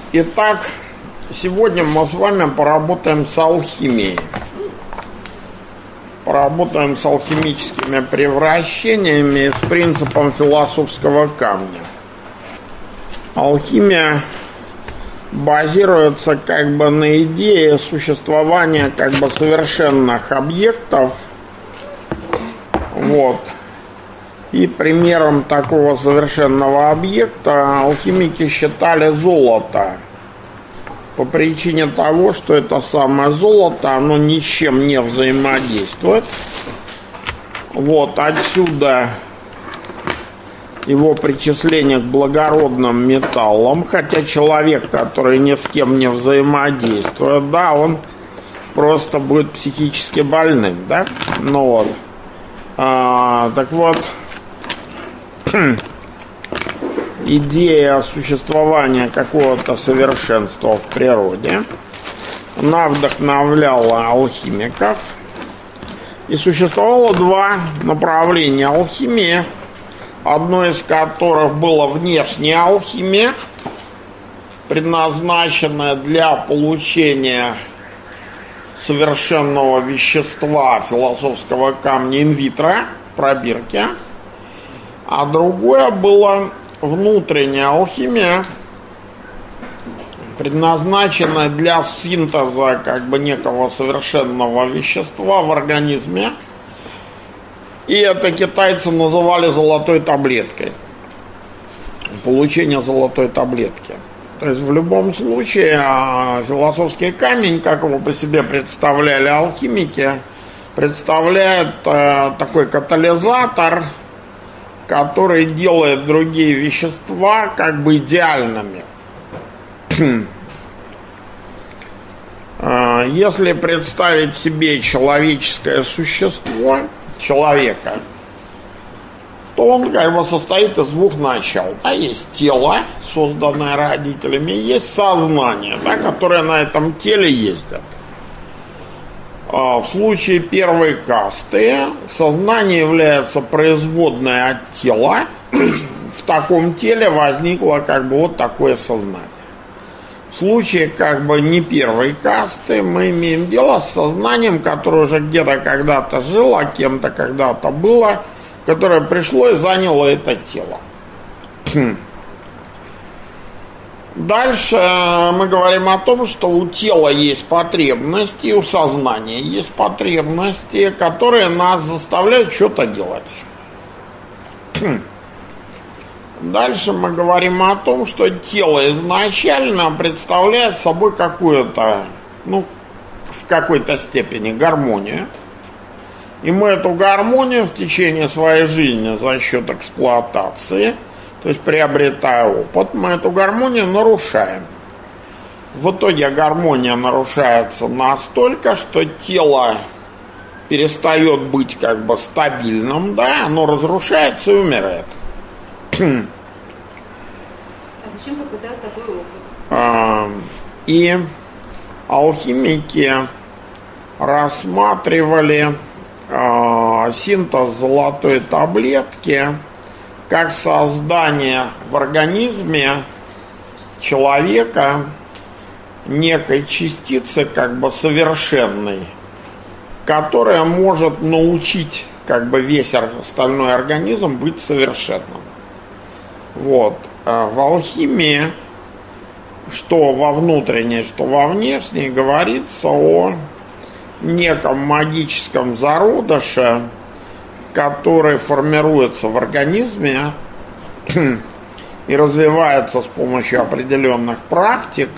Итак, сегодня мы с вами поработаем с алхимией. Поработаем с алхимическими превращениями и с принципом философского камня. Алхимия базируется на идее существования совершенных объектов. И примером такого совершенного объекта алхимики считали золото. По причине того, что это самое золото, оно ни с чем не взаимодействует. Отсюда его причисление к благородным металлам. Хотя человек, который ни с кем не взаимодействует, он просто будет психически больным, идея существования какого-то совершенства в природе, она вдохновляла алхимиков. И существовало два направления алхимии, одно из которых было внешняя алхимия, предназначенная для получения совершенного вещества философского камня инвитро в пробирке, а другое было внутренняя алхимия, предназначенная для синтеза некого совершенного вещества в организме. И это китайцы называли золотой таблеткой. Получение золотой таблетки. То есть в любом случае философский камень, как его по себе представляли алхимики, представляет такой катализатор, который делает другие вещества идеальными. Если представить себе человеческое существо, человека, то он состоит из двух начал. Есть тело, созданное родителями, есть сознание, которое на этом теле ездит. В случае первой касты сознание является производной от тела. В таком теле возникло такое сознание. В случае не первой касты мы имеем дело с сознанием, которое уже где-то когда-то жило, кем-то когда-то было, которое пришло и заняло это тело. Дальше мы говорим о том, что у тела есть потребности, у сознания есть потребности, которые нас заставляют что-то делать. Дальше мы говорим о том, что тело изначально представляет собой какую-то, в какой-то степени гармонию. И мы эту гармонию в течение своей жизни за счет эксплуатации, то есть приобретая опыт, мы эту гармонию нарушаем. В итоге гармония нарушается настолько, что тело перестает быть стабильным, оно разрушается и умирает. А зачем попытать такой опыт? И алхимики рассматривали синтез золотой таблетки как создание в организме человека некой частицы совершенной, которая может научить весь остальной организм быть совершенным. В алхимии, что во внутренней, что во внешней, говорится о неком магическом зародыше, который формируется в организме и развивается с помощью определенных практик.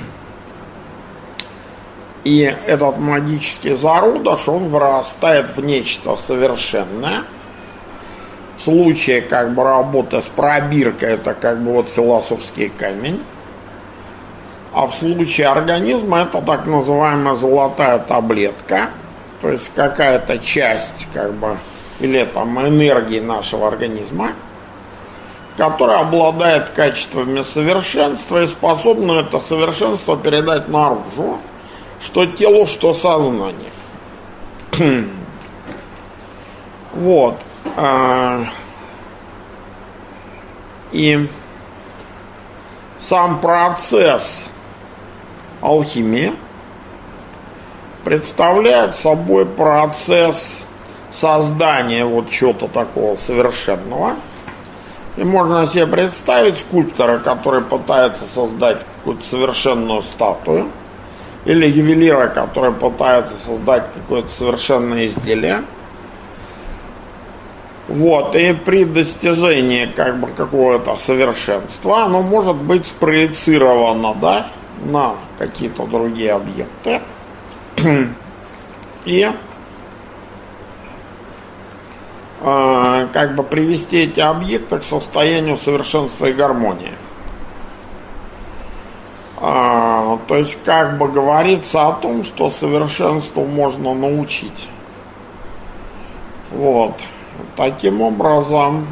И этот магический зародыш, он вырастает в нечто совершенное. В случае работы с пробиркой, это философский камень. А в случае организма это так называемая золотая таблетка. То есть какая-то часть или энергии нашего организма, которая обладает качествами совершенства и способна это совершенство передать наружу, что телу, что сознанию. И сам процесс алхимии представляет собой процесс создания вот чего-то такого совершенного. И можно себе представить скульптора, который пытается создать какую-то совершенную статую, или ювелира, который пытается создать какое-то совершенное изделие. Вот, и при достижении как бы какого-то совершенства оно может быть спроецировано, да, на какие-то другие объекты. И как бы привести эти объекты к состоянию совершенства и гармонии. То есть как бы говорится о том, что совершенству можно научить. Вот. Таким образом,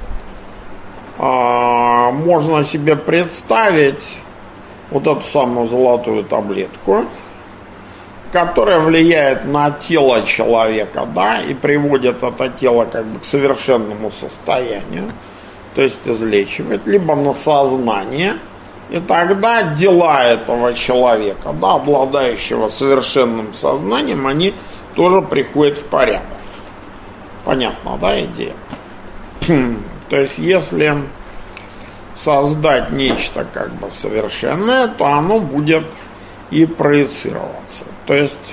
можно себе представить вот эту самую золотую таблетку, которая влияет на тело человека, да, и приводит это тело как бы к совершенному состоянию, то есть излечивает, либо на сознание, и тогда дела этого человека, да, обладающего совершенным сознанием, они тоже приходят в порядок. Понятно, да, идея? То есть, если создать нечто как бы совершенное, то оно будет и проецироваться. То есть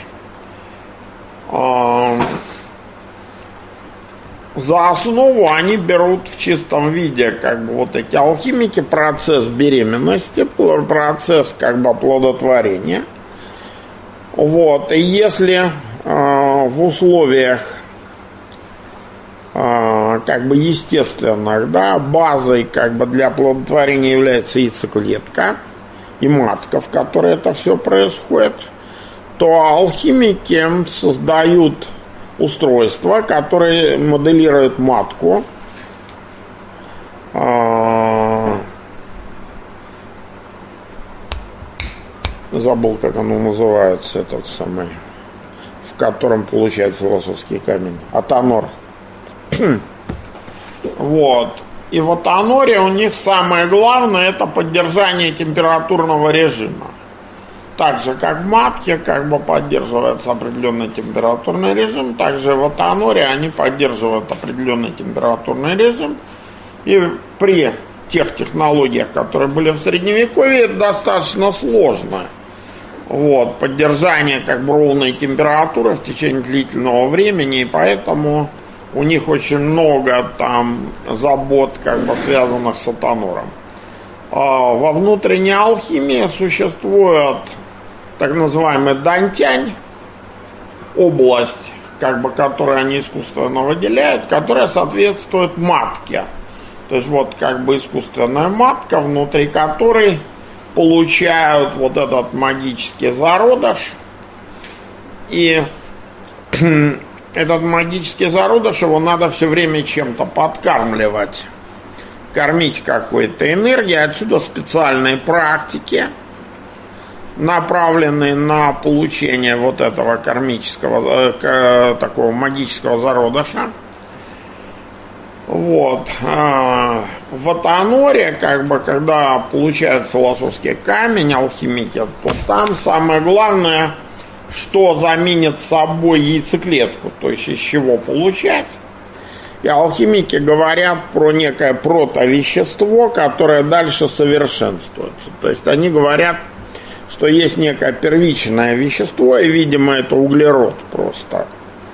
за основу они берут в чистом виде, как бы вот эти алхимики, процесс беременности, процесс как бы оплодотворения. Вот, и если в условиях как бы естественных, да, базой как бы для оплодотворения является яйцеклетка и матка, в которой это все происходит, то алхимики создают устройства, которые моделируют матку, забыл, как оно называется, этот самый, в котором получает философский камень, атонор. Вот. И в атоноре у них самое главное — это поддержание температурного режима. Так же, как в матке, как бы поддерживается определенный температурный режим, также в атоноре они поддерживают определенный температурный режим. И при тех технологиях, которые были в Средневековье, это достаточно сложно. Вот, поддержание как бы ровной температуры в течение длительного времени, и поэтому у них очень много там забот, как бы связанных с атонором. Во внутренней алхимии существует так называемый дантянь, область, как бы, которую они искусственно выделяют, которая соответствует матке. То есть вот как бы искусственная матка, внутри которой получают вот этот магический зародыш. И этот магический зародыш, его надо все время чем-то подкармливать, кормить какой-то энергией. Отсюда специальные практики, направленные на получение вот этого кармического, такого магического зародыша. Вот. В атоноре, как бы, когда получают философский камень алхимики, то там самое главное, что заменит собой яйцеклетку, то есть из чего получать. И алхимики говорят про некое протовещество, которое дальше совершенствуется. То есть они говорят, что есть некое первичное вещество, и, видимо, это углерод просто.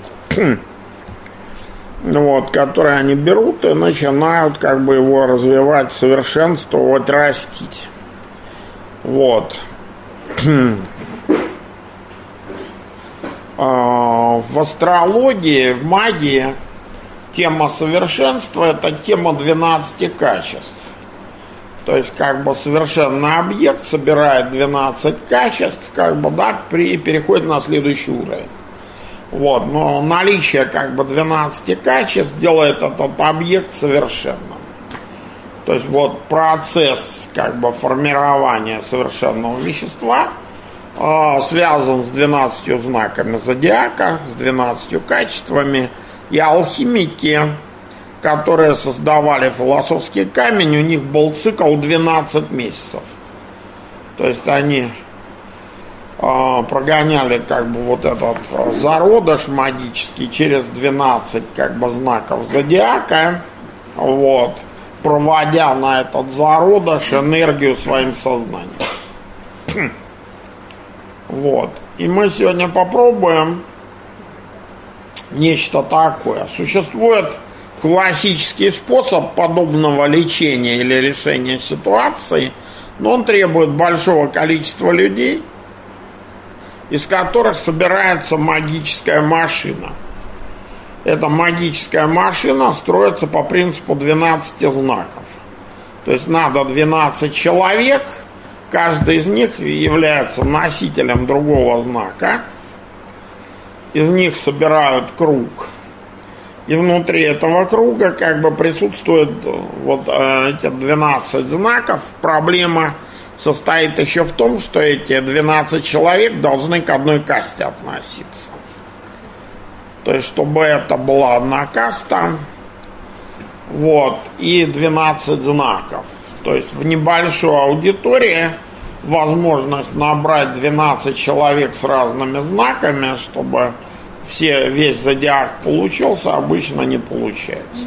Вот, который они берут и начинают как бы его развивать, совершенствовать, растить. Вот. В астрологии, в магии тема совершенства — это тема 12 качеств. То есть как бы совершенный объект собирает 12 качеств, как бы, да, и переходит на следующий уровень. Вот, но наличие как бы 12 качеств делает этот объект совершенным. То есть вот процесс как бы формирования совершенного вещества связан с 12 знаками зодиака, с 12 качествами, и алхимики которые создавали философский камень, у них был цикл 12 месяцев. То есть они прогоняли как бы вот этот зародыш магический через 12 как бы знаков зодиака, вот, проводя на этот зародыш энергию своим сознанием. Вот. И мы сегодня попробуем нечто такое. Существует классический способ подобного лечения или решения ситуации, но он требует большого количества людей, из которых собирается магическая машина. Эта магическая машина строится по принципу 12 знаков. То есть надо 12 человек, каждый из них является носителем другого знака. Из них собирают круг. И внутри этого круга как бы присутствуют вот эти 12 знаков. Проблема состоит еще в том, что эти 12 человек должны к одной касте относиться. То есть, чтобы это была одна каста, вот, и 12 знаков. То есть, в небольшой аудитории возможность набрать 12 человек с разными знаками, чтобы весь зодиак получился, обычно не получается.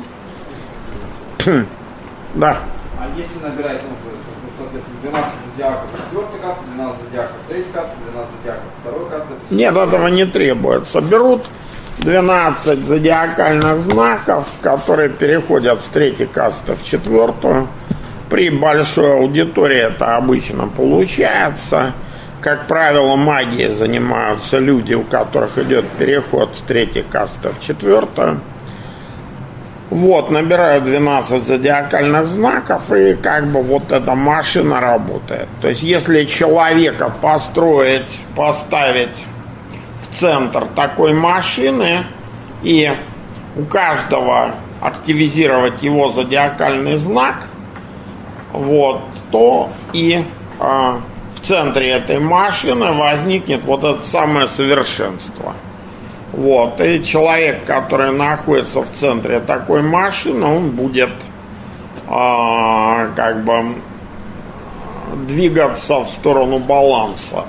Да. А если набирать, соответственно, 12 зодиаков четвертой карты, 12 зодиаков третьей карты, 12 зодиаков второй карты? Нет, этого не требуется. Берут 12 зодиакальных знаков, которые переходят с третьей касты в четвертую. При большой аудитории это обычно получается. Как правило, магией занимаются люди, у которых идет переход с третьей касты в четвертую. Вот, набирают 12 зодиакальных знаков, и как бы вот эта машина работает. То есть, если человека поставить в центр такой машины и у каждого активизировать его зодиакальный знак, вот, то и в центре этой машины возникнет вот это самое совершенство. Вот, и человек, который находится в центре такой машины, он будет как бы двигаться в сторону баланса.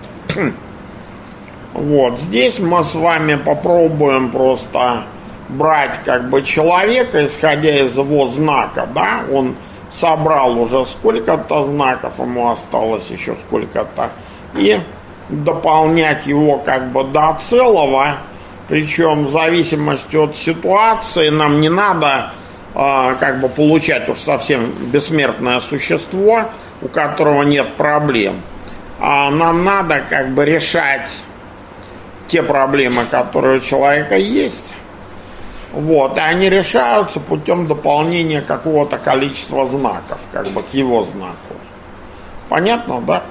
Вот, здесь мы с вами попробуем просто брать как бы человека, исходя из его знака, да, он собрал уже сколько-то знаков, ему осталось еще сколько-то, и дополнять его как бы до целого, причем в зависимости от ситуации нам не надо как бы получать уж совсем бессмертное существо, у которого нет проблем, а нам надо как бы решать те проблемы, которые у человека есть. Вот, и они решаются путем дополнения какого-то количества знаков, как бы к его знаку. Понятно, да?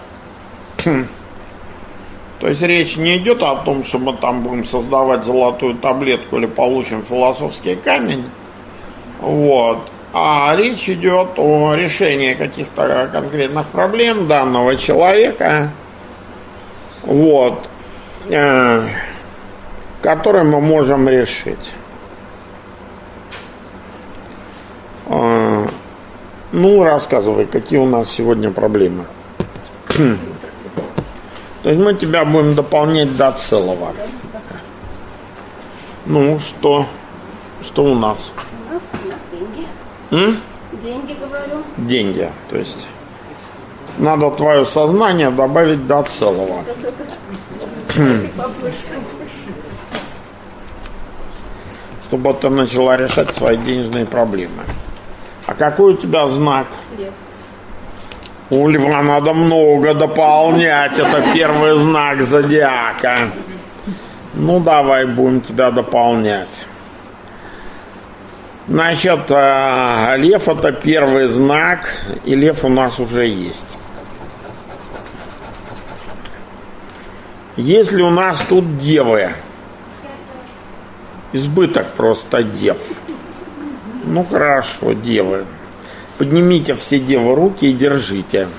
То есть речь не идет о том, что мы там будем создавать золотую таблетку или получим философский камень. Вот. А речь идет о решении каких-то конкретных проблем данного человека. Вот. Которые мы можем решить. Ну, рассказывай, какие у нас сегодня проблемы. То есть мы тебя будем дополнять до целого. Ну, что у нас? У нас деньги. Деньги, говорю. Деньги. То есть надо твое сознание добавить до целого. Чтобы ты начала решать свои денежные проблемы. А какой у тебя знак? Лев. У льва надо много дополнять. Это первый знак зодиака. Ну, давай будем тебя дополнять. Значит, лев — это первый знак, и лев у нас уже есть. Если у нас тут девы, избыток просто дев. Ну, хорошо, девы. Поднимите все девы руки и держите.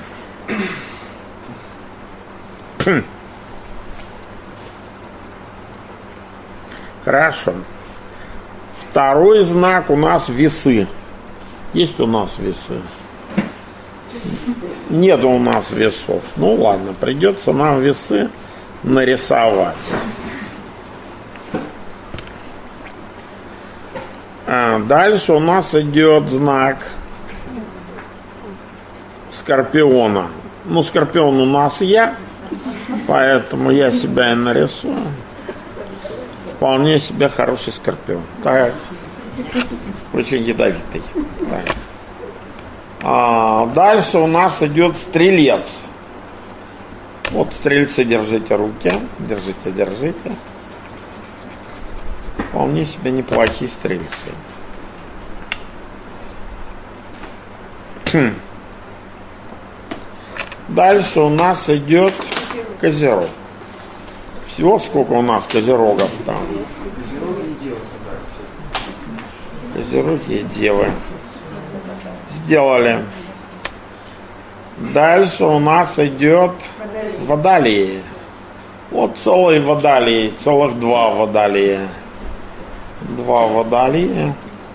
Хорошо. Второй знак у нас весы. Есть у нас весы? Нет у нас весов. Ну ладно, придется нам весы нарисовать. Дальше у нас идет знак Скорпиона. Ну, Скорпион у нас я, поэтому я себя и нарисую. Вполне себе хороший Скорпион. Так. Очень ядовитый. Так. Дальше у нас идет Стрелец. Вот стрельцы, держите руки. Держите. Вполне себе неплохие стрельцы. Дальше у нас идет Козерог. Всего сколько у нас козерогов там? Козероги и девы собрались. Козероги и девы. Сделали. Дальше у нас идет Водолеи. Вот целые Водолеи. Целых два Водолея. Два Водолея.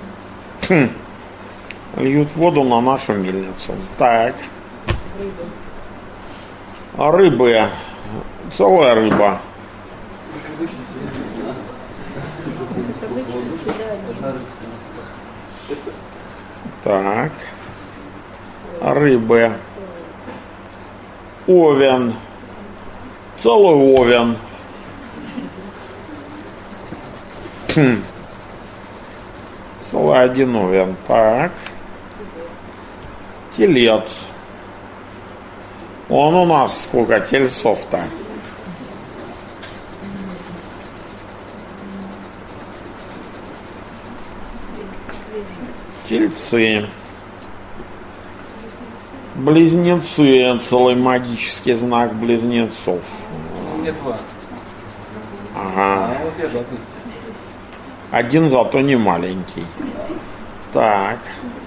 Льют воду на нашу мельницу. Так. Рыбы. Целая рыба. Так. Рыбы. Овен. Целый овен. Целый один овен. Так. Телец. Он у нас сколько тельцов-то? Тельцы. Близнецы. Целый магический знак близнецов. Нет, два. Ага. А вот я же отпустил. Один зато не маленький. Так.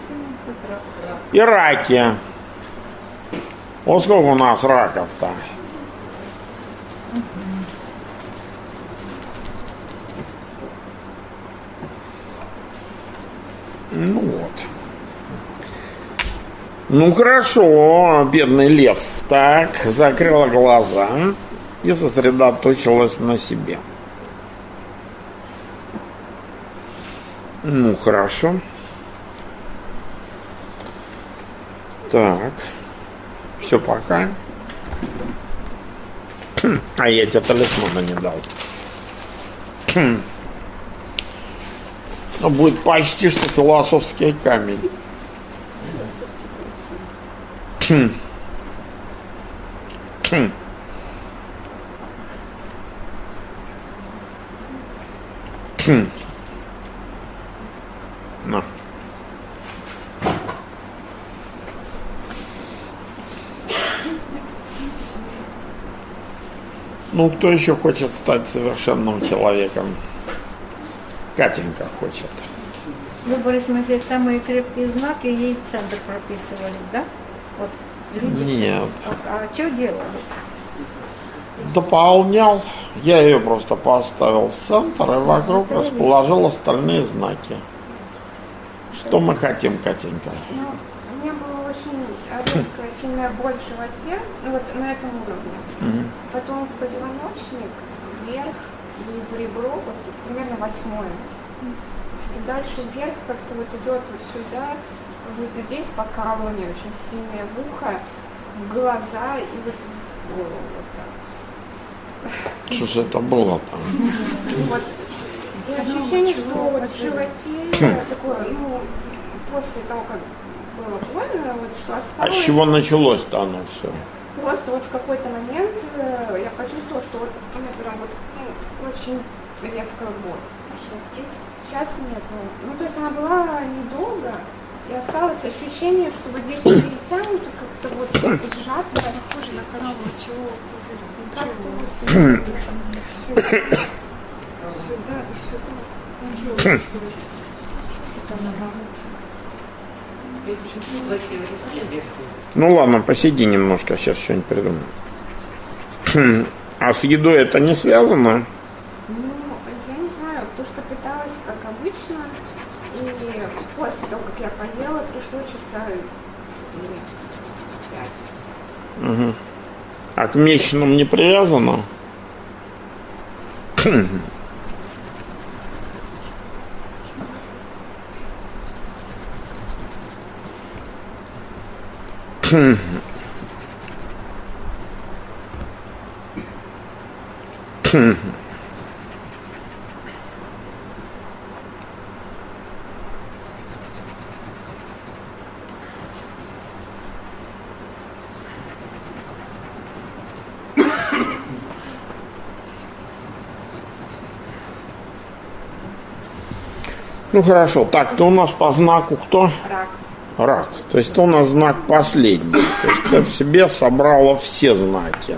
И раки. Вот сколько у нас раков-то? Ну вот. Ну хорошо, бедный лев. Так, закрыла глаза и сосредоточилась на себе. Ну хорошо. Так. Все, пока. А я тебе талисмана не дал. Ну, будет почти что философский камень. На. Ну, кто еще хочет стать совершенным человеком? Катенька хочет. Выбрали, в смысле, самые крепкие знаки, ей центр прописывали, да? Вот люди. Нет. А что делали? Дополнял. Я ее просто поставил в центр и вокруг расположил остальные знаки. Что мы хотим, Катенька? Ну, у меня была очень резкая, сильная боль в животе, ну, вот на этом уровне. Потом в позвоночник, вверх и в ребро, вот примерно 8-е. И дальше вверх как-то вот идет вот сюда, вот здесь покалывание очень сильное в ухо, в глаза и вот в голову вот так. Что же это было там? Вот. И ощущение, что вот в животе такое, ну, после того, как было больно, вот что А осталось. с чего началось-то оно все? Просто вот в какой-то момент я почувствовала, что вот у меня прям вот очень резкая боль. А сейчас есть? Сейчас нет. Ну, то есть она была недолго, и осталось ощущение, что вот здесь вот перетянуто, как-то вот сжато. Похоже на корову, чего? Сюда и сюда. Ну ладно, посиди немножко, сейчас что-нибудь придумаю. А с едой это не связано? Ну, я не знаю, то, что пыталась, как обычно, после того, как я поела, пришло часа 4-5. Угу. А к месячным не привязано? Ну хорошо, так, то у нас по знаку кто? Рак. Рак. То есть это у нас знак последний. То есть ты в себе собрала все знаки.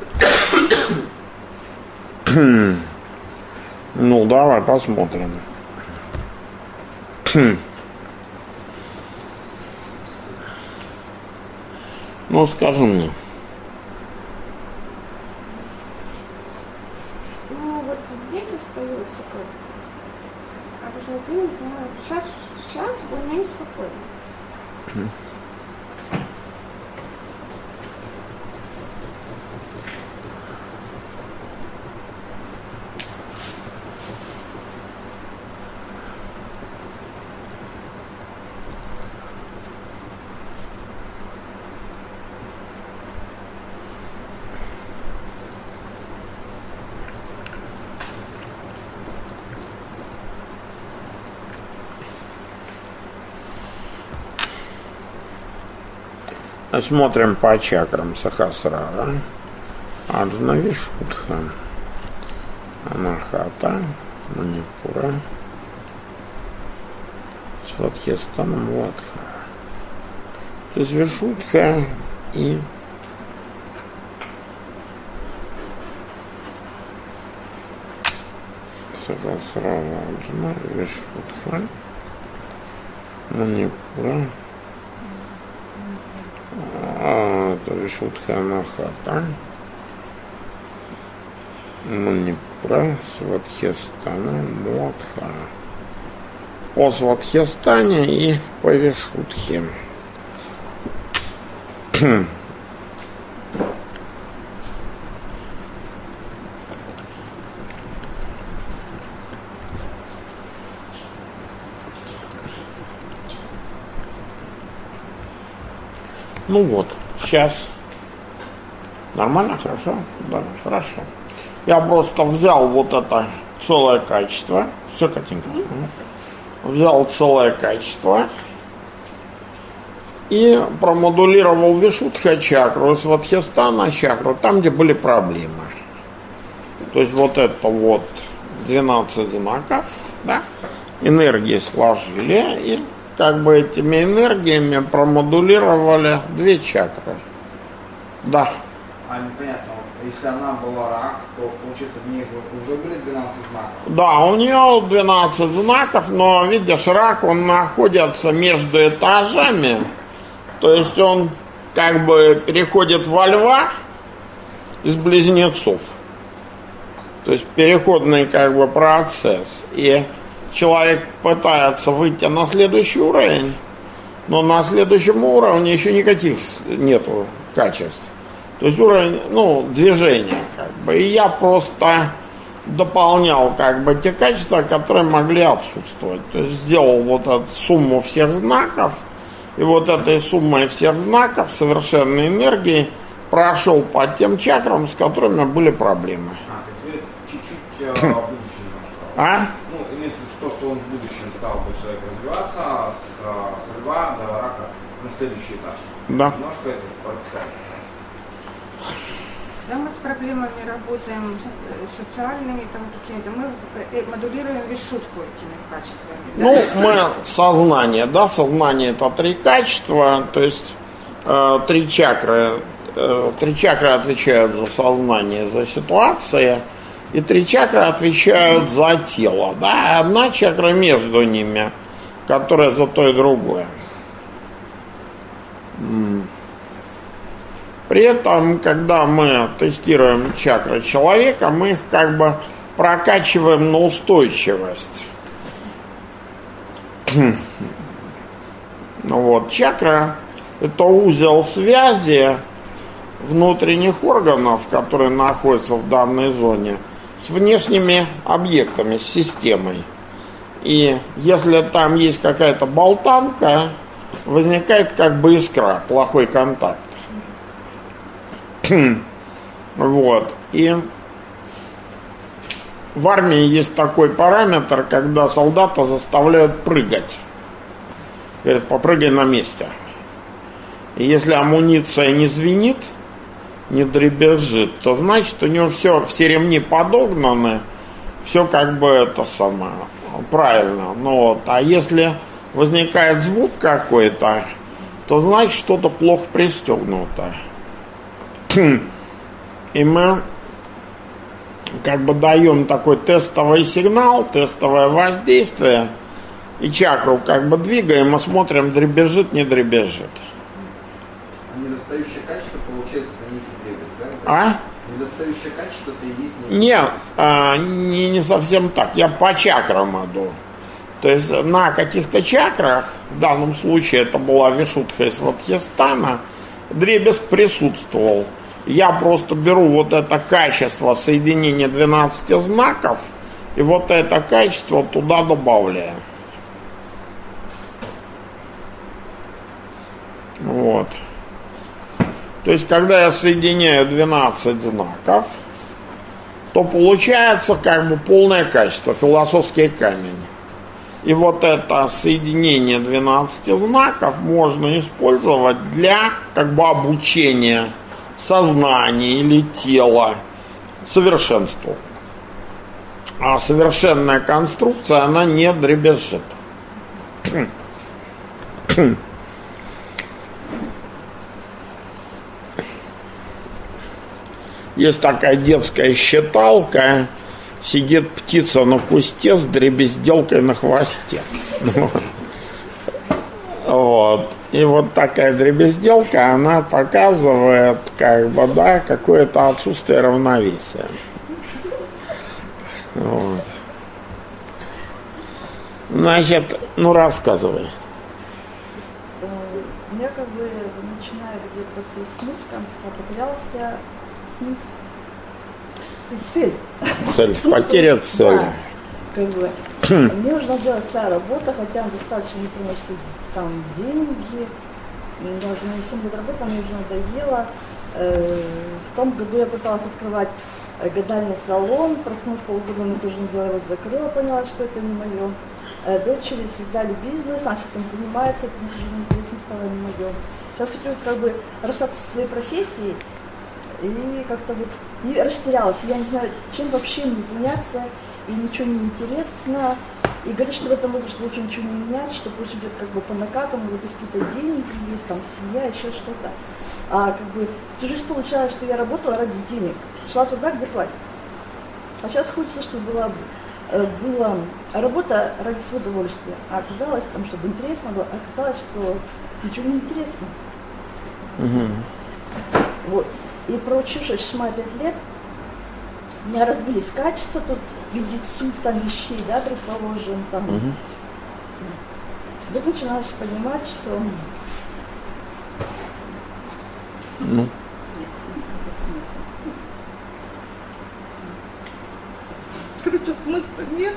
Ну, давай посмотрим. Ну, скажи мне. Ну, вот здесь остается как. А в животе не знаю. Сейчас более-менее спокойно. Смотрим по чакрам Сахасрара, Аджна, Вишудха, Анахата, Манипура, Сватхистана, Младха. То есть Вишудха и Сахасрара, Аджна, Вишудха, Манипура. Это Вишудха Анахата, Манипура, Сватхистана, Младха. По Сватхистане и по Вишудхе. Ну вот, сейчас. Нормально, хорошо? Да, хорошо. Я просто взял вот это целое качество. Все, Катенька. Взял целое качество и промодулировал Вишудха чакру, Сватхистана чакру, там, где были проблемы. То есть вот это вот 12 знаков, да, энергии сложили и как бы этими энергиями промодулировали 2 чакры. Да. А непонятно, вот, если она была рак, то получается в ней уже были 12 знаков? Да, у нее 12 знаков, но видишь, рак, он находится между этажами, то есть он как бы переходит во льва из близнецов. То есть переходный как бы процесс. И человек пытается выйти на следующий уровень, но на следующем уровне еще никаких нету качеств. То есть уровень, ну, движения, как бы. И я просто дополнял, как бы, те качества, которые могли отсутствовать. То есть сделал вот эту сумму всех знаков, и вот этой суммой всех знаков совершенной энергии прошел по тем чакрам, с которыми были проблемы. То есть вы чуть-чуть в будущем немножко. Ну, имеется в виду то, что он в будущем стал бы человек развиваться с льва до рака на следующий этаж. Да. Немножко это парадоксально. Да, мы с проблемами работаем социальными, там какими-то, мы модулируем Вишудху этими качествами. Да? Ну, мы сознание, да, сознание это 3 качества, то есть 3 чакры. 3 чакры отвечают за сознание, за ситуации, и 3 чакры отвечают за тело, да, 1 чакра между ними, которая за то и другое. При этом, когда мы тестируем чакры человека, мы их как бы прокачиваем на устойчивость. Вот. Чакра – это узел связи внутренних органов, которые находятся в данной зоне, с внешними объектами, с системой. И если там есть какая-то болтанка, возникает как бы искра, плохой контакт. Вот. И в армии есть такой параметр, когда солдата заставляют прыгать. Говорят, попрыгай на месте. И если амуниция не звенит, не дребезжит, то значит у него все ремни подогнаны, все как бы это самое правильно. Ну вот. А если возникает звук какой-то, то значит что-то плохо пристегнуто. И мы как бы даем такой тестовый сигнал, тестовое воздействие, и чакру как бы двигаем и смотрим, дребезжит, не дребезжит. Недостающее качество, получается, на них и требует, да? А? Недостающее качество это и есть Нет, не совсем так. Я по чакрам иду. То есть на каких-то чакрах, в данном случае это была Вишудха из Свадхистана, дребезг присутствовал. Я просто беру вот это качество соединения 12 знаков и вот это качество туда добавляю. Вот. То есть, когда я соединяю 12 знаков, то получается как бы полное качество, философский камень. И вот это соединение 12 знаков можно использовать для как бы обучения сознания или тела совершенству. А совершенная конструкция, она не дребезжит. Есть такая детская считалка, сидит птица на кусте с дребезделкой на хвосте. Вот. И вот такая дребезделка, она показывает, как бы, да, какое-то отсутствие равновесия. Вот. Значит, ну рассказывай. У меня как бы начиная где-то с конца потерялся смысл и цель. Цель, потеря цели. Да, как бы. Мне нужно делать своя работа, хотя она достаточно не приносит там деньги. Даже на 7 лет работы мне уже надоело. В том году я пыталась открывать гадальный салон, проснулась полгода, но тоже не делала, его закрыла, поняла, что это не мое. Дочери создали бизнес, она сейчас им занимается, это уже интересно стало, не мое. Сейчас хочу как бы расстаться со своей профессией и как-то вот и растерялась. Я не знаю, чем вообще мне заняться, и ничего не интересно. И говорит, что в этом возрасте лучше ничего не менять, что пусть идет как бы по накатам, вот есть какие-то деньги, есть там семья, еще что-то. А как бы всю жизнь получалось, что я работала ради денег, шла туда, где платят. А сейчас хочется, чтобы была работа ради своего удовольствия. А оказалось, там, чтобы интересно было, оказалось, что ничего не интересно. Вот. И проучившись 5 лет, у меня разбились качества, тут видеть суть там вещей, да, предположим, там. Вдруг начинаешь понимать, что... Короче, смысла нет.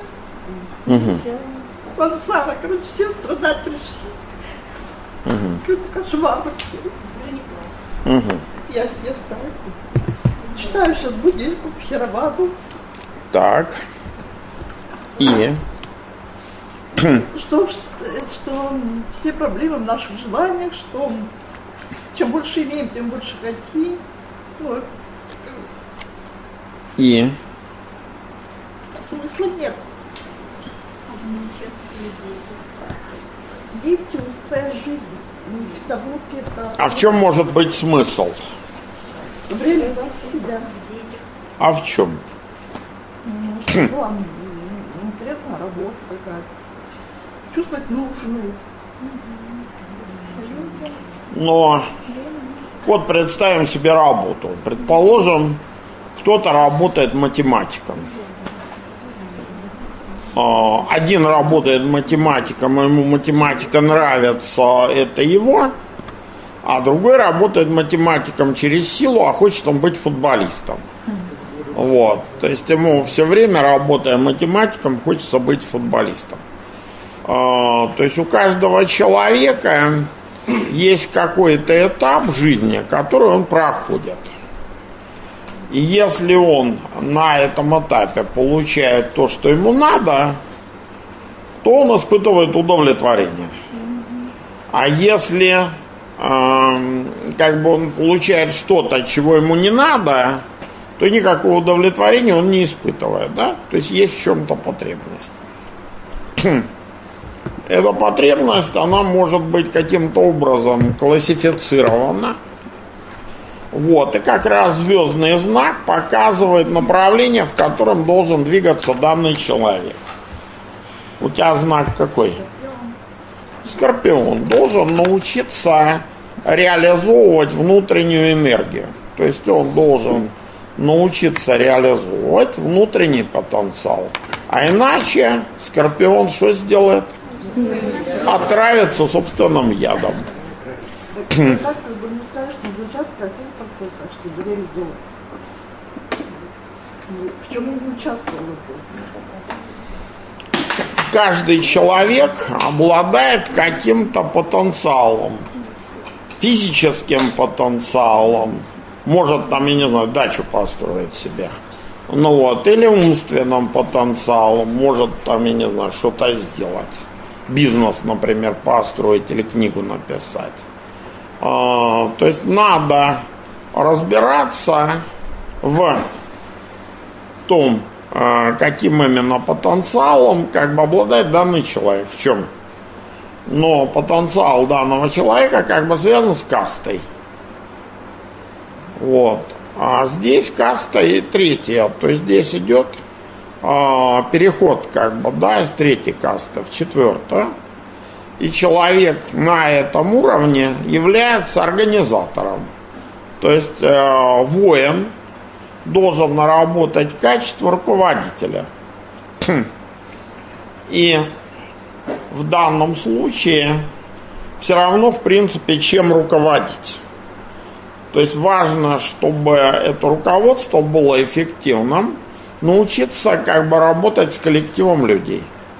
Сансара, короче, все страдать пришли. Какой-то кошмар вообще. Я себе читаю сейчас буддизм, Хераваду. Так. И? Что все проблемы в наших желаниях, что чем больше имеем, тем больше хотим. Вот. И? Смысла нет. Дети, твоя жизнь. Не всегда внуки это... А в чем может быть смысл? Реализация себя. А в чем? Чтобы была интересная работа какая-то. Чувствовать нужную. Но вот представим себе работу. Предположим, кто-то работает математиком. один работает математиком, ему математика нравится, это его, а другой работает математиком через силу, а хочет он быть футболистом. Вот. То есть ему все время, работая математиком, хочется быть футболистом. То есть у каждого человека есть какой-то этап жизни, который он проходит. И если он на этом этапе получает то, что ему надо, то он испытывает удовлетворение. А если как бы он получает что-то, чего ему не надо, то никакого удовлетворения он не испытывает, да? То есть есть в чем-то потребность. Эта потребность, она может быть каким-то образом классифицирована. Вот, и как раз звездный знак показывает направление, в котором должен двигаться данный человек. У тебя знак какой? Скорпион. Должен научиться реализовывать внутреннюю энергию. То есть он должен научиться реализовывать внутренний потенциал. А иначе Скорпион что сделает? Отравится собственным ядом. Так как бы не скажешь, что не участвовать в всех процессах, чтобы реализовывать. В чем я не участвовала? Каждый человек обладает каким-то потенциалом, физическим потенциалом. Может там, я не знаю, дачу построить себе. Ну вот, или умственным потенциалом. Может там, я не знаю, что-то сделать. Бизнес, например, построить или книгу написать. То есть надо разбираться в том, каким именно потенциалом как бы обладает данный человек. В чем? Но потенциал данного человека как бы связан с кастой. Вот. А здесь каста и третья. То есть здесь идет переход как бы, да, из третьей касты в четвертую. И человек на этом уровне является организатором. То есть воин должен наработать качество руководителя. И в данном случае все равно, в принципе, чем руководить. То есть важно, чтобы это руководство было эффективным, научиться как бы работать с коллективом людей.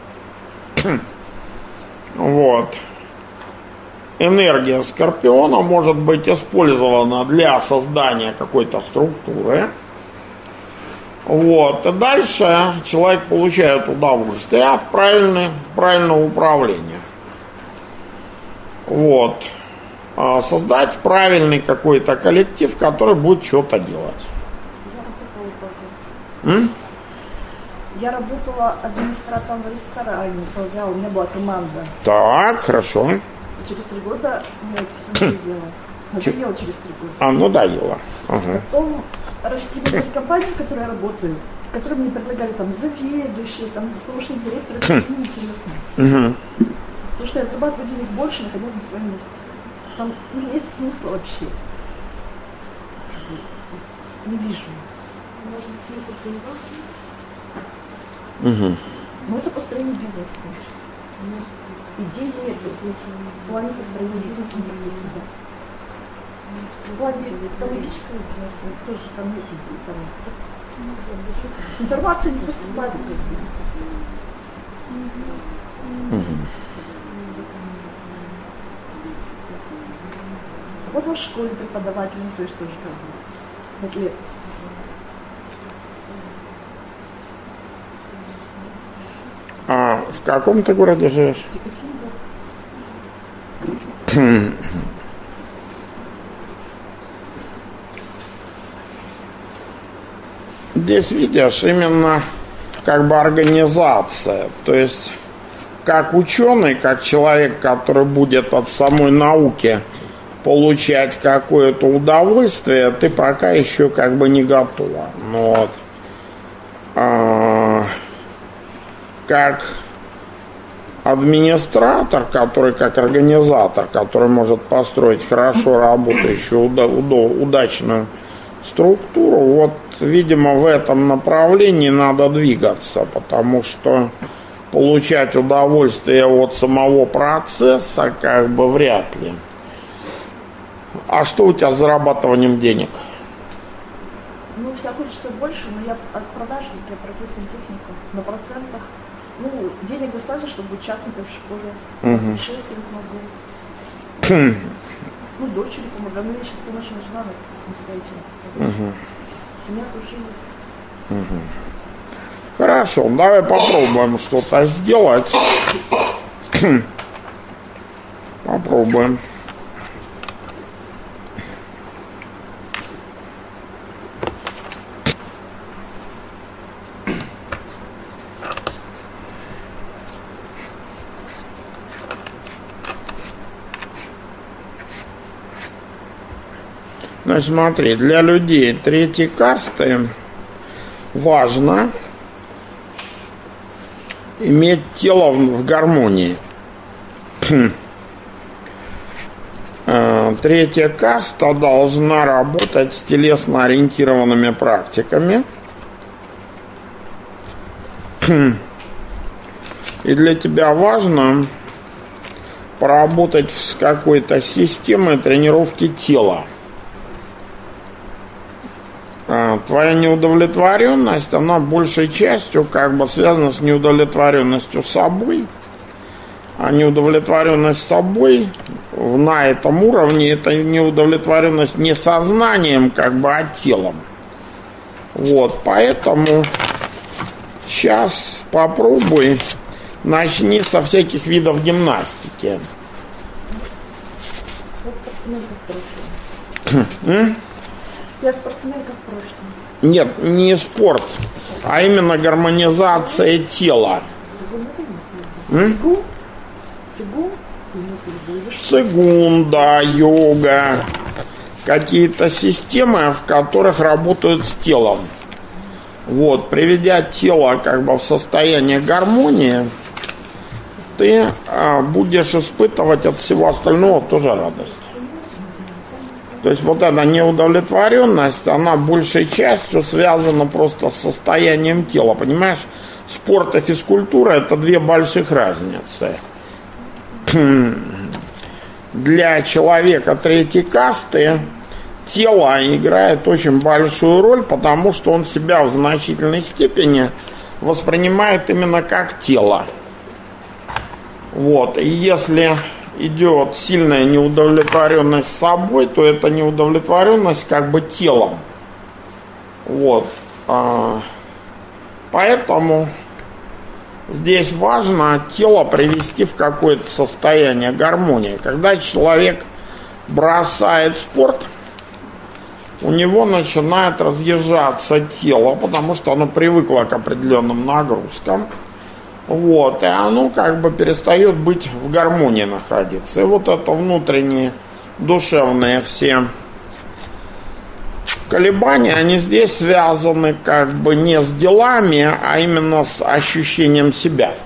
Вот. Энергия Скорпиона может быть использована для создания какой-то структуры. Вот. И дальше человек получает удовольствие от правильного управления. Вот. Создать правильный какой-то коллектив, который будет что-то делать. Я работала администратором в ресторане, управляла, у меня была команда. Так, хорошо. И через 3 года мне это все надоело. Надоело через 3 года. Надоело. Ага. Потом растили компании, в которой я работаю, которые мне предлагали там заведующие, там прошлый директор, это очень неинтересно. Потому что я зарабатываю денег больше, находясь на своем месте. Там нет смысла вообще. Не вижу. Может быть, смысл в деньгах? Ну, это построение бизнеса. Идеи нет. В плане построения бизнеса нет себя. В плане экономического бизнеса тоже там нет идей. Информация не поступает. Вот в школе преподавателем, то есть тоже как 5 лет. А в каком ты городе живешь? Здесь, видишь, именно как бы организация. То есть, как ученый, как человек, который будет от самой науки получать какое-то удовольствие, ты пока еще как бы не готова. Вот. Как администратор, который как организатор, который может построить хорошо работающую, удачную структуру, вот, видимо, в этом направлении надо двигаться, потому что получать удовольствие от самого процесса, как бы вряд ли. А что у тебя с зарабатыванием денег? Ну, всегда хочется больше, но я от продажника, я продаю сантехнику на процентах. Ну, денег достаточно, чтобы учаться, например, в школе. Путешествовать могу. Ну, дочери помогаю. Мне сейчас помощь нужна, но самостоятельно. Семья тоже есть. Хорошо, давай попробуем что-то сделать. Попробуем. Ну, смотри, для людей третьей касты важно иметь тело в гармонии. Третья каста должна работать с телесно ориентированными практиками. И для тебя важно поработать с какой-то системой тренировки тела. Твоя неудовлетворенность, она большей частью как бы связана с неудовлетворенностью собой. А неудовлетворенность собой на этом уровне — это неудовлетворенность не сознанием, как бы, а телом. Вот, поэтому сейчас попробуй, начни со всяких видов гимнастики. Я спортсменка в прошлом. Нет, не спорт, а именно гармонизация тела. Цигун, да, йога. Какие-то системы, в которых работают с телом. Вот, приведя тело как бы в состояние гармонии, ты будешь испытывать от всего остального тоже радость. То есть вот эта неудовлетворенность, она большей частью связана просто с состоянием тела. Понимаешь, спорт и физкультура — это две больших разницы. Для человека третьей касты тело играет очень большую роль, потому что он себя в значительной степени воспринимает именно как тело. Вот, и если идет сильная неудовлетворенность собой, то это неудовлетворенность как бы телом. Вот. Поэтому здесь важно тело привести в какое-то состояние гармонии. Когда человек бросает спорт, у него начинает разъезжаться тело, потому что оно привыкло к определенным нагрузкам. Вот, и оно как бы перестает быть в гармонии находиться. И вот это внутренние душевные все колебания, они здесь связаны как бы не с делами, а именно с ощущением себя.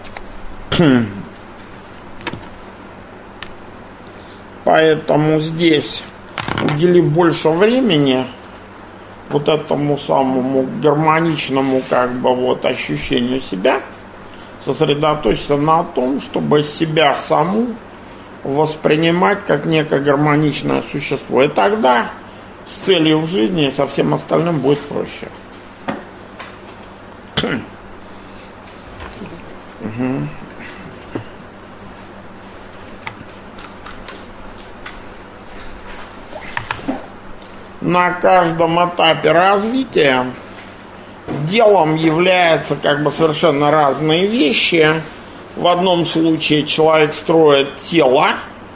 Поэтому здесь удели больше времени вот этому самому гармоничному как бы вот ощущению себя. Сосредоточься на том, чтобы себя саму воспринимать как некое гармоничное существо. И тогда с целью в жизни и со всем остальным будет проще. На каждом этапе развития делом являются как бы совершенно разные вещи. В одном случае человек строит тело,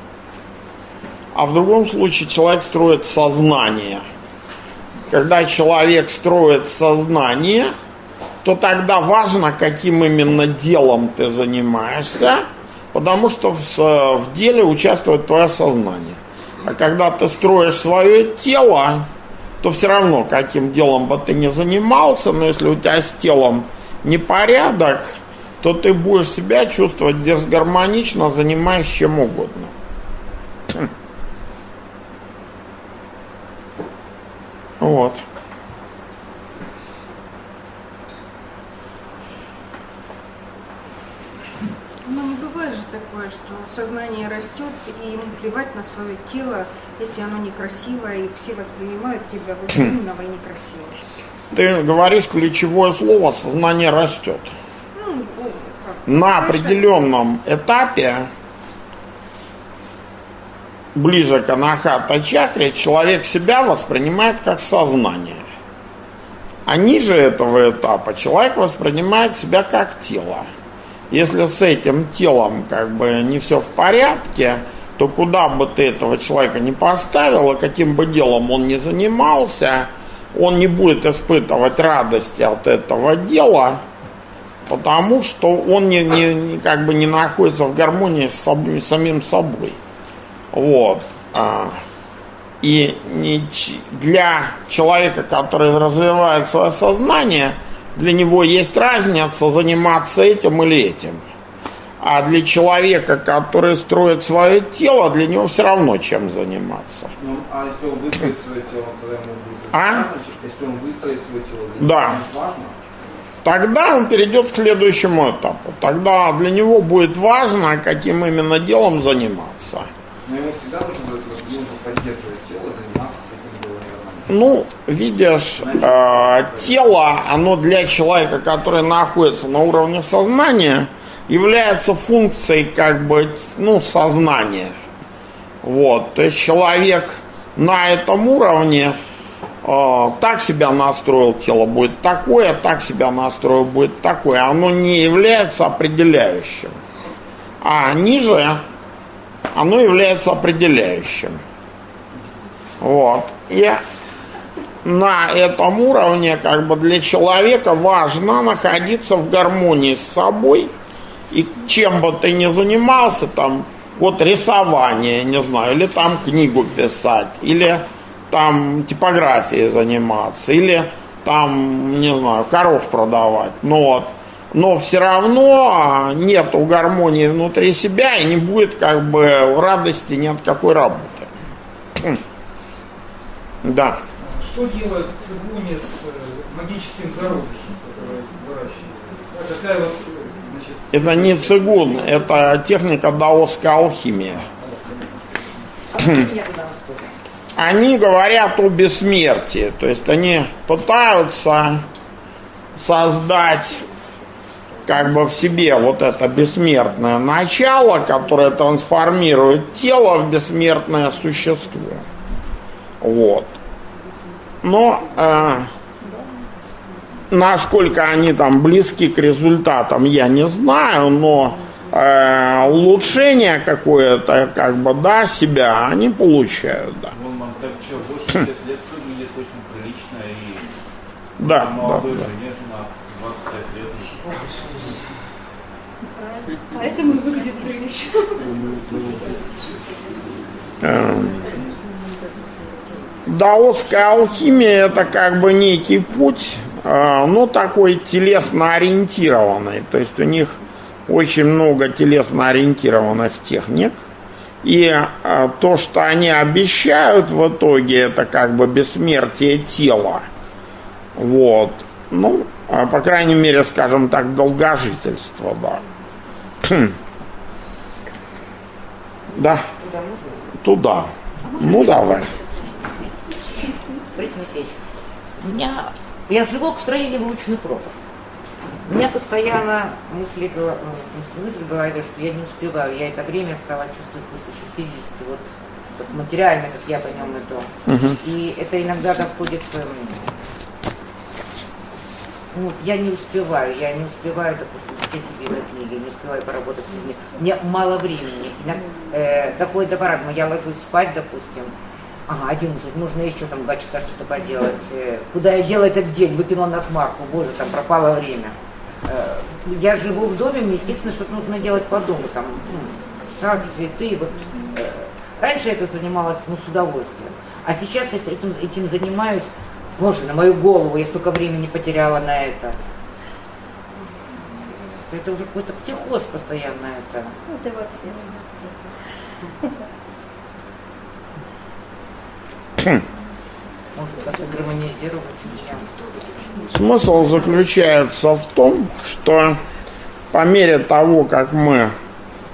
а в другом случае человек строит сознание. Когда человек строит сознание, то тогда важно, каким именно делом ты занимаешься, потому что в деле участвует твое сознание. А когда ты строишь свое тело, то все равно, каким делом бы ты ни занимался, но если у тебя с телом непорядок, то ты будешь себя чувствовать дисгармонично, занимаясь чем угодно. Вот. бывает же такое, что сознание растет, и ему плевать на свое тело, если оно некрасивое, и все воспринимают тебя вот умного и некрасивого. Ты говоришь ключевое слово «сознание растет». Ну, на определенном этапе, ближе к анахата-чакре, человек себя воспринимает как сознание. А ниже этого этапа человек воспринимает себя как тело. Если с этим телом как бы не все в порядке, то куда бы ты этого человека ни поставил, и каким бы делом он ни занимался, он не будет испытывать радости от этого дела, потому что он как бы не находится в гармонии с самим собой. Вот. И для человека, который развивает свое сознание, для него есть разница заниматься этим или этим. А для человека, который строит свое тело, для него все равно чем заниматься. Ну, а если он выстроит свое тело, тогда ему будет важно? Если он выстроит свое тело, для него важно? Тогда он перейдет к следующему этапу. Тогда для него будет важно, каким именно делом заниматься. Но ему всегда нужно поддерживать тело, заниматься этим делом. Ну, видишь, тело, оно для человека, который находится на уровне сознания, является функцией как бы, сознания. Вот, то есть человек на этом уровне так себя настроил, тело будет такое, так себя настроил, будет такое. Оно не является определяющим. А ниже оно является определяющим. Вот. И на этом уровне как бы для человека важно находиться в гармонии с собой. И чем бы ты ни занимался, там, вот рисование, не знаю, или там книгу писать, или там типографией заниматься, или там, не знаю, коров продавать. Но все равно нет гармонии внутри себя и не будет как бы радости ни от какой работы. Да. Что делают в цигуне с магическим зародышем, который выращивают? Какая у вас, это не цигун, это техника даосской алхимии. Они говорят о бессмертии, то есть они пытаются создать как бы в себе вот это бессмертное начало, которое трансформирует тело в бессмертное существо. Вот. Но насколько они там близки к результатам, я не знаю, но улучшение какое-то, как бы, да, себя они получают, да. Так что, 80 лет выглядит очень прилично, и да, молодой да, жене жена 25 лет. Поэтому выглядит прилично. Даосская алхимия — это как бы некий путь, такой телесно ориентированный. То есть у них очень много телесно ориентированных техник. И то, что они обещают в итоге, это как бы бессмертие тела. Вот. По крайней мере, скажем так, долгожительство, да. Да. Туда. Ну, давай. Борис Моисеевич, я живу в стране невыученных уроков. У меня постоянно мысль в голове, что я не успеваю. Я это время стала чувствовать после 60, вот материально, как я по нем иду. И это иногда доходит к я не успеваю, допустим, читать любимые книги, не успеваю поработать с людьми. Мне мало времени. Доходит до парадного, я ложусь спать, допустим. 11, нужно еще там 2 часа что-то поделать. Куда я делаю этот день? Выкинул на смарку, боже, там пропало время. Я живу в доме, мне, естественно, что-то нужно делать по дому, там, сад, цветы. Раньше я это занималась, с удовольствием. А сейчас я этим занимаюсь, боже, на мою голову, я столько времени потеряла на это. Это уже какой-то психоз постоянно это. Это во всем. Может как-то гармонизировать меня. Смысл заключается в том, что по мере того, как мы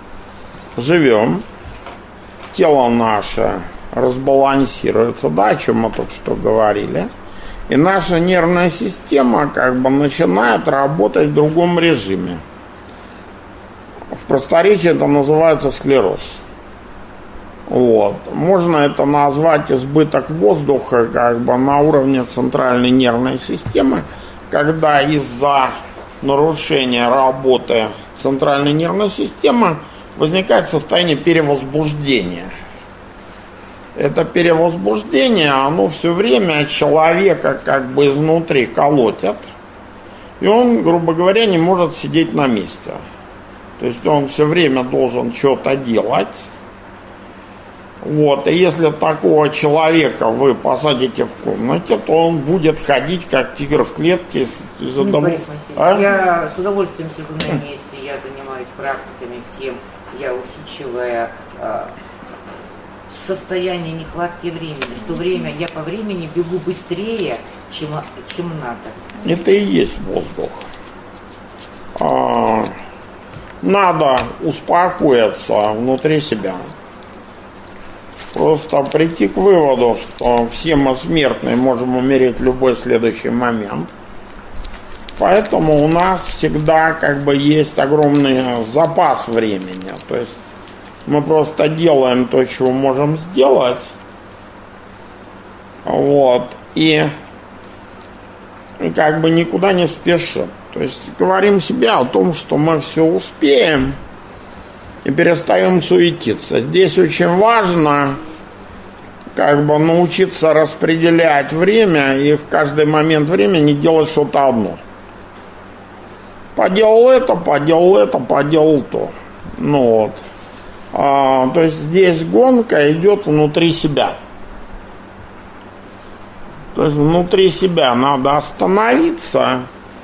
живем, тело наше разбалансируется, да, о чем мы только что говорили, и наша нервная система как бы начинает работать в другом режиме. В просторечии это называется склероз. Вот. Можно это назвать избыток воздуха как бы на уровне центральной нервной системы, когда из-за нарушения работы центральной нервной системы возникает состояние перевозбуждения. Это перевозбуждение, оно все время человека как бы изнутри колотит, и он, грубо говоря, не может сидеть на месте. То есть он все время должен что-то делать. Вот, и если такого человека вы посадите в комнате, то он будет ходить как тигр в клетке. Я с удовольствием сижу на месте, я занимаюсь практиками всем, я усидчивая в состоянии нехватки времени, что время, я по времени бегу быстрее, чем надо. Это и есть воздух. Надо успокоиться внутри себя. Просто прийти к выводу, что все мы смертные, можем умереть в любой следующий момент. Поэтому у нас всегда как бы есть огромный запас времени. То есть мы просто делаем то, чего можем сделать. Вот. И как бы никуда не спешим. То есть говорим себе о том, что мы все успеем. И перестаем суетиться. Здесь очень важно как бы научиться распределять время и в каждый момент времени делать что-то одно. Поделал это, поделал то. Ну вот. То есть здесь гонка идет внутри себя. То есть внутри себя надо остановиться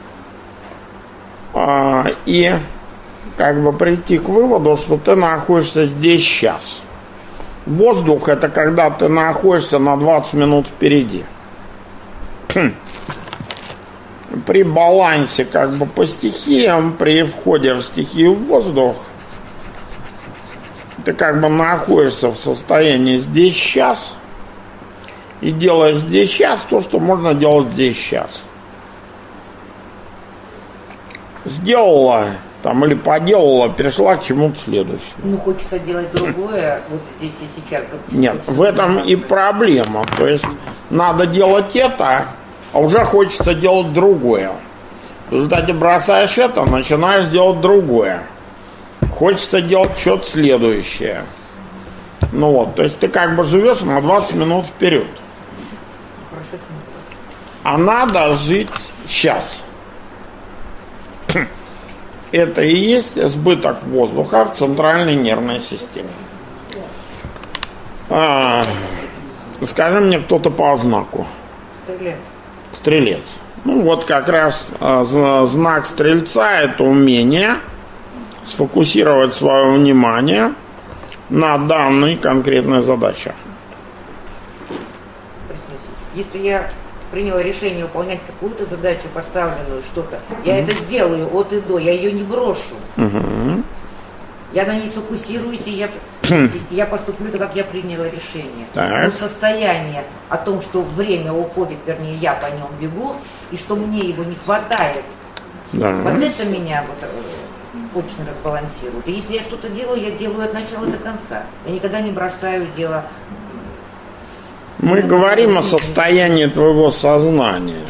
и как бы прийти к выводу, что ты находишься здесь сейчас. Воздух — это когда ты находишься на 20 минут впереди. При балансе как бы по стихиям, при входе в стихию воздух, ты как бы находишься в состоянии здесь сейчас и делаешь здесь сейчас то, что можно делать здесь сейчас. Сделала там или поделала, перешла к чему-то следующему. Ну, хочется делать другое, вот здесь и сейчас. Нет, в этом и проблема. То есть надо делать это, а уже хочется делать другое. В результате бросаешь это, начинаешь делать другое. Хочется делать что-то следующее. Ну вот, то есть ты как бы живешь на 20 минут вперед. А надо жить сейчас. Это и есть избыток воздуха в центральной нервной системе. Скажи мне кто-то по знаку. Стрелец. Стрелец. Ну вот как раз знак стрельца — это умение сфокусировать свое внимание на данной конкретной задаче. Если я приняла решение выполнять какую-то задачу, поставленную, что-то, я это сделаю от и до, я ее не брошу. Я на ней сфокусируюсь, и я поступлю так, как я приняла решение. Так. Но состояние о том, что время уходит, вернее, я по нем бегу, и что мне его не хватает, вот это меня очень разбалансирует. И если я что-то делаю, я делаю от начала до конца. Я никогда не бросаю дело. Мы говорим о состоянии твоего сознания.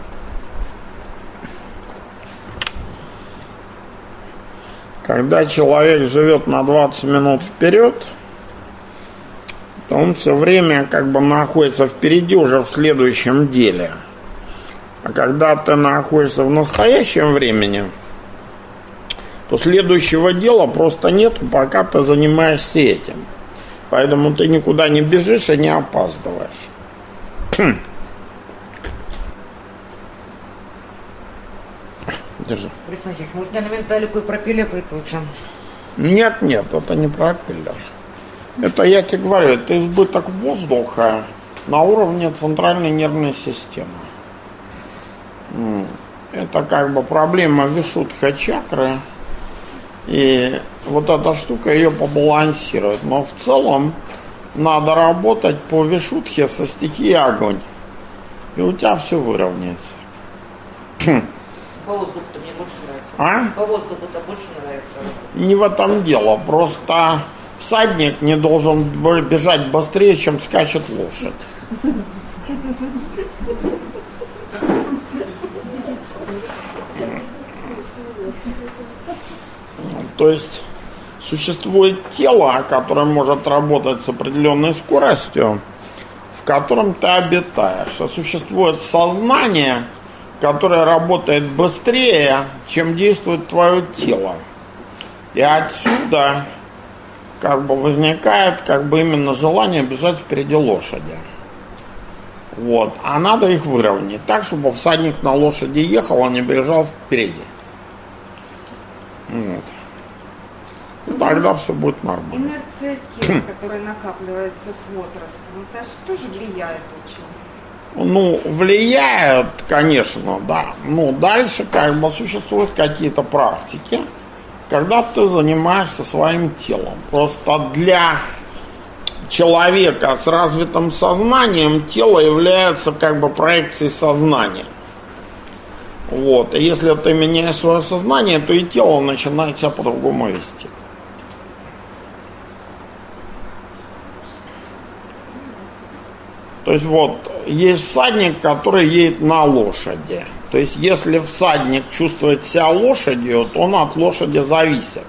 Когда человек живет на 20 минут вперед, то он все время как бы находится впереди уже в следующем деле. А когда ты находишься в настоящем времени, то следующего дела просто нет, пока ты занимаешься этим. Поэтому ты никуда не бежишь и не опаздываешь. Держи. Борис Моисеевич, может, я на менталику и пропеллер прикручен? Нет, это не пропеллер. Это, я тебе говорю, это избыток воздуха на уровне центральной нервной системы. Это как бы проблема Вишудха чакры. И вот эта штука ее побалансирует. Но в целом надо работать по вишудхе со стихией огонь. И у тебя все выровняется. По воздуху-то мне больше нравится. По воздуху-то больше нравится. Не в этом дело. Просто всадник не должен бежать быстрее, чем скачет лошадь. То есть существует тело, которое может работать с определенной скоростью, в котором ты обитаешь. А существует сознание, которое работает быстрее, чем действует твое тело. И отсюда возникает именно желание бежать впереди лошади. Вот. А надо их выровнять так, чтобы всадник на лошади ехал, а не бежал впереди. Вот. И тогда все будет нормально. Инерция тела, которая накапливается с возрастом, это же тоже влияет очень. Влияет, конечно, да. Но дальше существуют какие-то практики, когда ты занимаешься своим телом. Просто для человека с развитым сознанием тело является проекцией сознания. Вот. И если ты меняешь свое сознание, то и тело начинает себя по-другому вести. То есть есть всадник, который едет на лошади. То есть если всадник чувствует себя лошадью, то он от лошади зависит.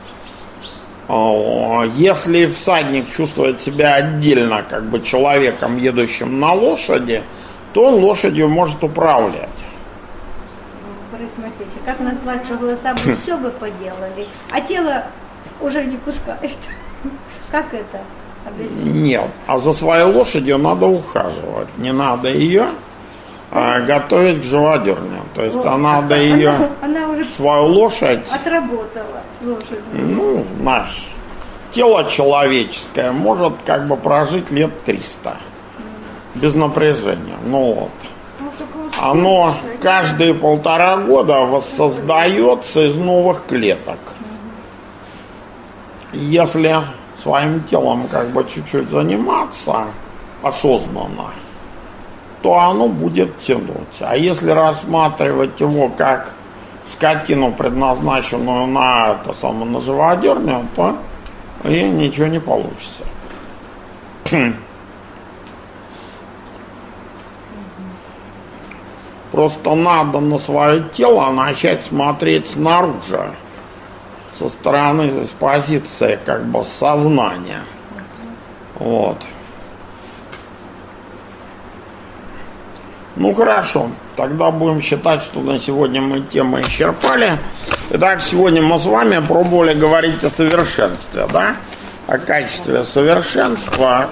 Если всадник чувствует себя отдельно человеком, едущим на лошади, то он лошадью может управлять. Борис Моисеевич, как назвать, что глаза бы все бы поделали, а тело уже не пускает? Как это? Нет, а за своей лошадью надо ухаживать. Не надо ее готовить к живодерне. То есть надо ее, она уже свою лошадь, отработала лошадь. тело человеческое может прожить лет 300 без напряжения. Оно каждые 1,5 года воссоздается из новых клеток. Если своим телом чуть-чуть заниматься осознанно, то оно будет тянуть. А если рассматривать его как скотину, предназначенную на живодерню, то и ничего не получится. Просто надо на свое тело начать смотреть снаружи, со стороны, с позиции сознания. Вот. Хорошо. Тогда будем считать, что на сегодня мы темы исчерпали. Итак, сегодня мы с вами пробовали говорить о совершенстве, да? О качестве совершенства.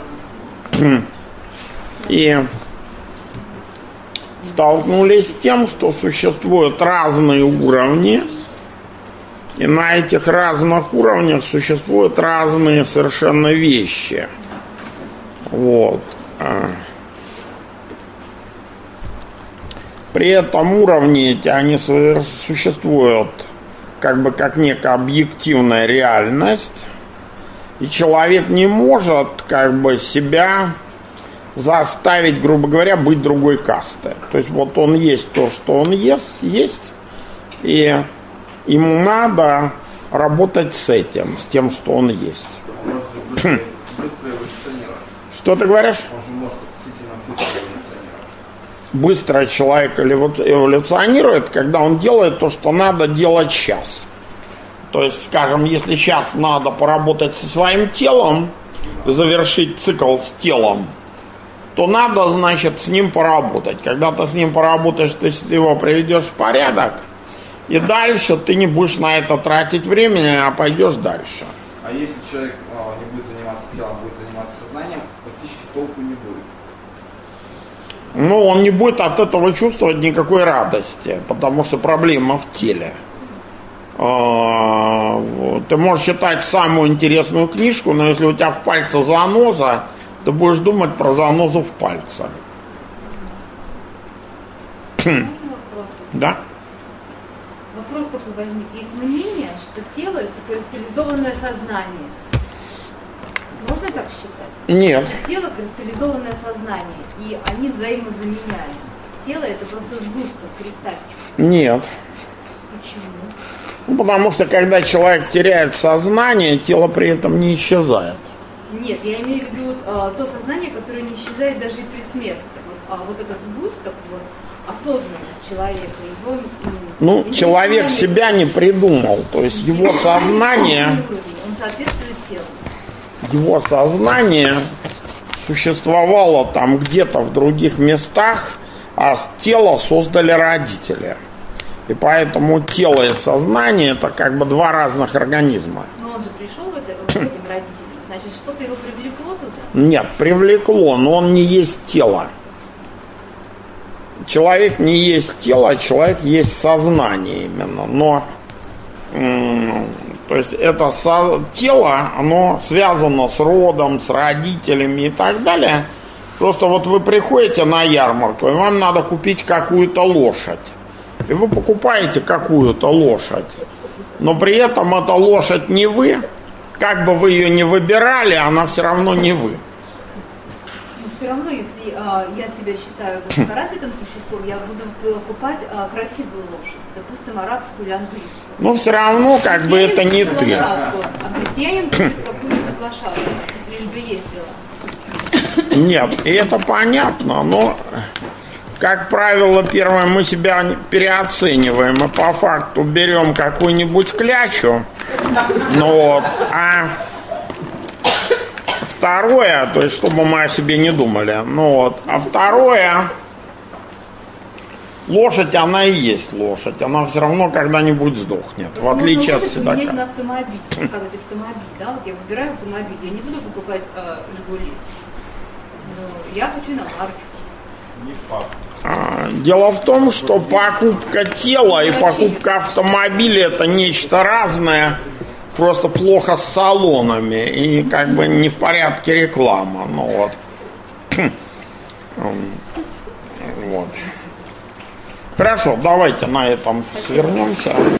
И столкнулись с тем, что существуют разные уровни. И на этих разных уровнях существуют разные совершенно вещи. Вот. При этом уровни эти, они существуют как некая объективная реальность. И человек не может себя заставить, грубо говоря, быть другой касты. То есть он есть то, что он есть, и ему надо работать с этим, с тем, что он есть. Он может же быстро эволюционировать. Что ты говоришь? Он же может действительно быстро эволюционировать. Быстро человек эволюционирует, когда он делает то, что надо делать сейчас. То есть, скажем, если сейчас надо поработать со своим телом, завершить цикл с телом, то надо, значит, с ним поработать. Когда ты с ним поработаешь, ты его приведешь в порядок, и дальше ты не будешь на это тратить времени, а пойдешь дальше. А если человек не будет заниматься телом, будет заниматься сознанием, практически толку не будет. Он не будет от этого чувствовать никакой радости, потому что проблема в теле. Ты можешь читать самую интересную книжку, но если у тебя в пальце заноза, ты будешь думать про занозу в пальце. Да? Вопрос такой возник. Есть мнение, что тело – это кристаллизованное сознание. Можно так считать? Нет. Тело – кристаллизованное сознание, и они взаимозаменяемы. Тело – это просто сгусток, кристальчик. Нет. Почему? Ну, потому что когда человек теряет сознание, тело при этом не исчезает. Нет, я имею в виду то сознание, которое не исчезает даже и при смерти. Вот этот сгусток, вот, осознанность человека, его... Ну, человек себя не придумал, то есть его сознание... Он соответствует телу. Его сознание существовало там где-то в других местах, а тело создали родители. И поэтому тело и сознание это как бы два разных организма. Но он же пришел к этим родителям, значит, что-то его привлекло туда? Нет, привлекло, но он не есть тело. Человек не есть тело, а человек есть сознание именно. Но то есть это тело, оно связано с родом, с родителями и так далее. Просто вот вы приходите на ярмарку, и вам надо купить какую-то лошадь. И вы покупаете какую-то лошадь. Но при этом эта лошадь не вы. Как бы вы ее ни выбирали, она все равно не вы. Но все равно, если я себя считаю высокоразвитым существом, я буду покупать красивую лошадь. Допустим, арабскую или английскую. Но все равно, как бы это не ты. А крестьянин купит какую-нибудь лошадку, лишь бы ездила. Нет, и это понятно, но, как правило, первое, мы себя переоцениваем, и по факту берем какую-нибудь клячу, ну вот, а второе, то есть, чтобы мы о себе не думали, ну вот, а второе, лошадь, она и есть лошадь, она все равно когда-нибудь сдохнет, в отличие от седока. Можно на автомобиль, сказать автомобиль, да, вот я выбираю автомобиль, я не буду покупать «Жигули». Я хочу на марке. Не факт. Дело в том, что покупка тела и покупка автомобиля это нечто разное, просто плохо с салонами и как бы не в порядке реклама. Ну вот. Вот. Хорошо, давайте на этом свернемся.